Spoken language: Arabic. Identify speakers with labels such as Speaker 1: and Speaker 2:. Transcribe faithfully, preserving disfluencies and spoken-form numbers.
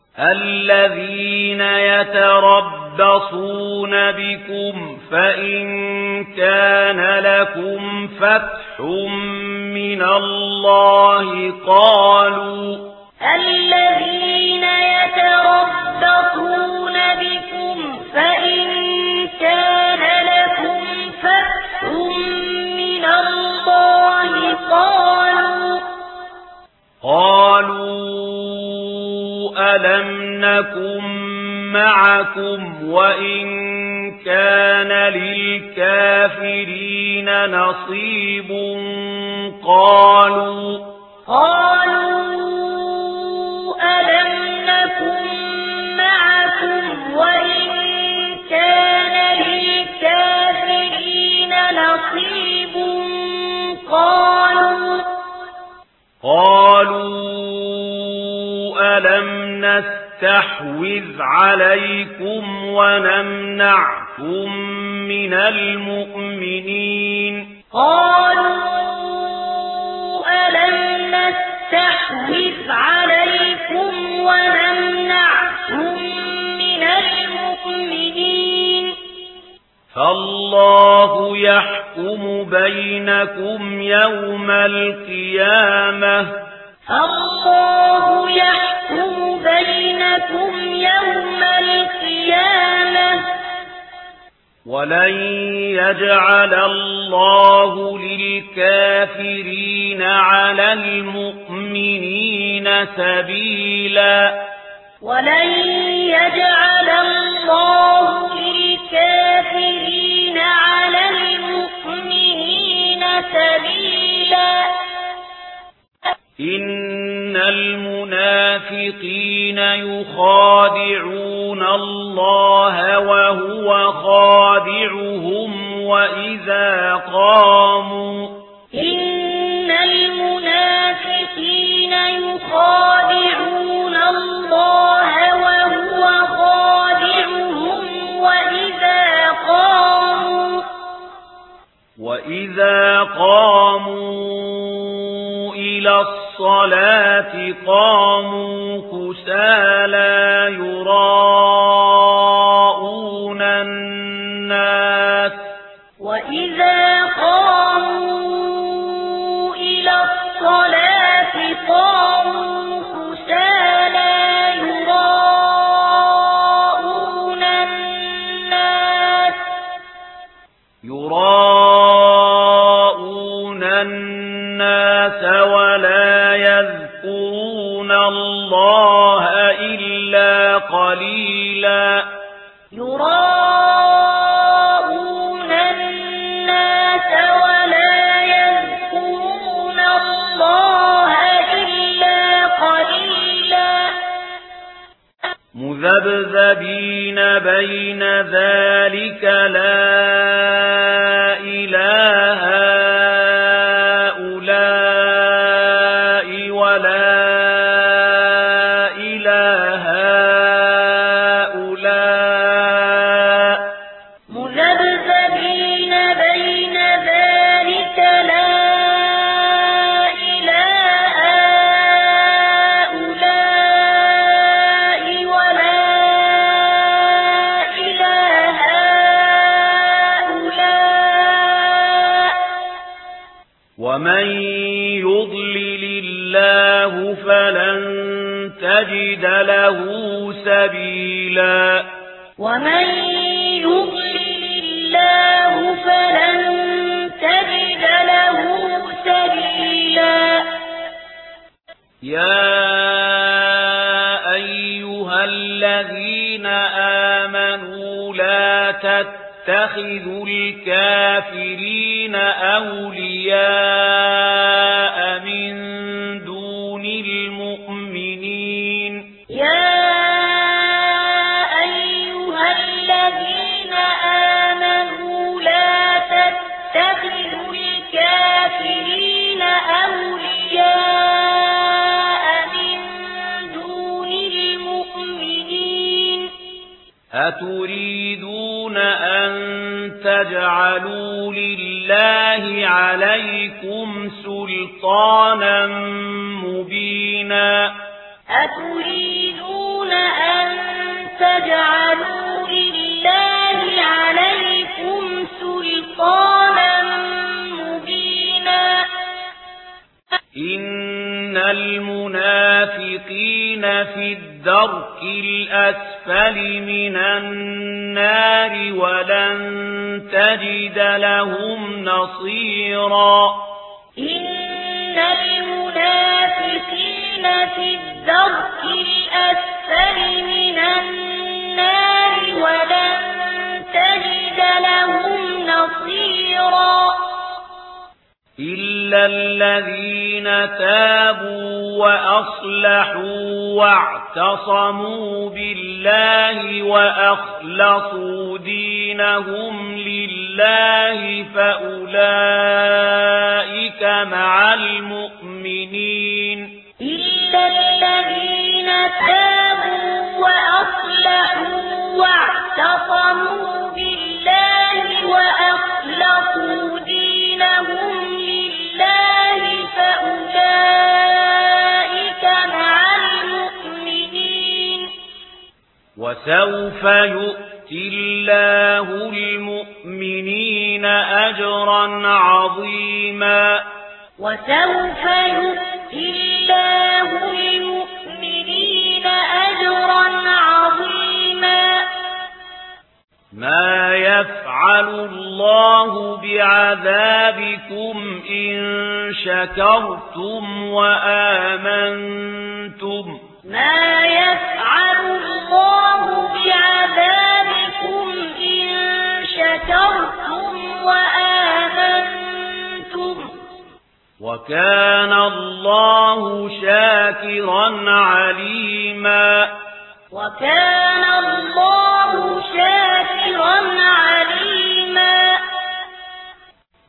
Speaker 1: الذين يتربصون بكم فإن كان لكم فتح من الله قالوا
Speaker 2: الذين يتربصون بكم فإن كان لكم فتح من الله قالوا
Speaker 1: قالوا ألم نكن معكم وإن كان للكافرين نصيب قالوا
Speaker 2: قالوا ألم نكن معكم وإن كان للكافرين نصيب قالوا
Speaker 1: قالوا ألم نستحوذ عليكم ونمنعكم من المؤمنين
Speaker 2: قالوا ألم نستحوذ عليكم ونمنعكم من المؤمنين
Speaker 1: فالله يحكم بينكم يوم القيامة
Speaker 2: الله يحكم بينكم يوم القيامة
Speaker 1: ولن يجعل الله للكافرين على المؤمنين سبيلا
Speaker 2: ولن يجعل الله للكافرين على المؤمنين سبيلا
Speaker 1: إن المنافقين يخادعون الله وهو خادعهم وإذا قاموا
Speaker 2: إن المنافقين يخادعون الله وهو خادعهم وإذا قاموا
Speaker 1: وإذا قاموا إلى الصلاة قاموا كسالى يراءون الناس
Speaker 2: وإذا قاموا إلى الصلاة قاموا كسالى يراءون الناس
Speaker 1: يراءون الناس ولا يذكرون الله إلا قليلا
Speaker 2: يراءون الناس ولا يذكرون الله إلا قليلا
Speaker 1: مذبذبين بين ذلك لا إله هؤلاء ولا إله هؤلاء
Speaker 2: مذبذبين بين ذلك لا إله هؤلاء ولا إله هؤلاء
Speaker 1: ومن يضلل الله فلن تجد له سبيلا
Speaker 2: ومن يضلل الله فلن تجد له سبيلا
Speaker 1: يا أيها الذين آمنوا لا تتخذوا الكافرين أولياء من دون المؤمنين
Speaker 2: يا أيها الذين آمنوا لا تتخذوا الكافرين أولياء من دون المؤمنين
Speaker 1: أتريدون أن تجعلوا لله عليكم سلطانا مبينا
Speaker 2: أتريدون تجعلوا لله عليكم سلطانا مبينا
Speaker 1: إن المنافقين في الدرك الأسفل من النار ولن تجد لهم نصيرا
Speaker 2: إن المنافقين في الدرك الأسفل من النار ولن تجد لهم نصيرا
Speaker 1: إلا الذين تابوا وأصلحوا واعتصموا بالله وأخلصوا دينهم لله فأولئك مع المؤمنين
Speaker 2: إلا الذين تابوا وأصلحوا واعتصموا بالله وأخلصوا دينهم لله فأولئك مع المؤمنين
Speaker 1: وسوف يؤتي الله المؤمنين أجرا عظيما
Speaker 2: وسوف يؤتي الله المؤمنين أجرا عظيما
Speaker 1: ما يفعل الله بعذابكم إن شكرتم وآمنتم
Speaker 2: ما يفعل الله بعذابكم إن شكرتم وآمنتم
Speaker 1: وكان الله شاكرا عليما
Speaker 2: وكان الله شاكرا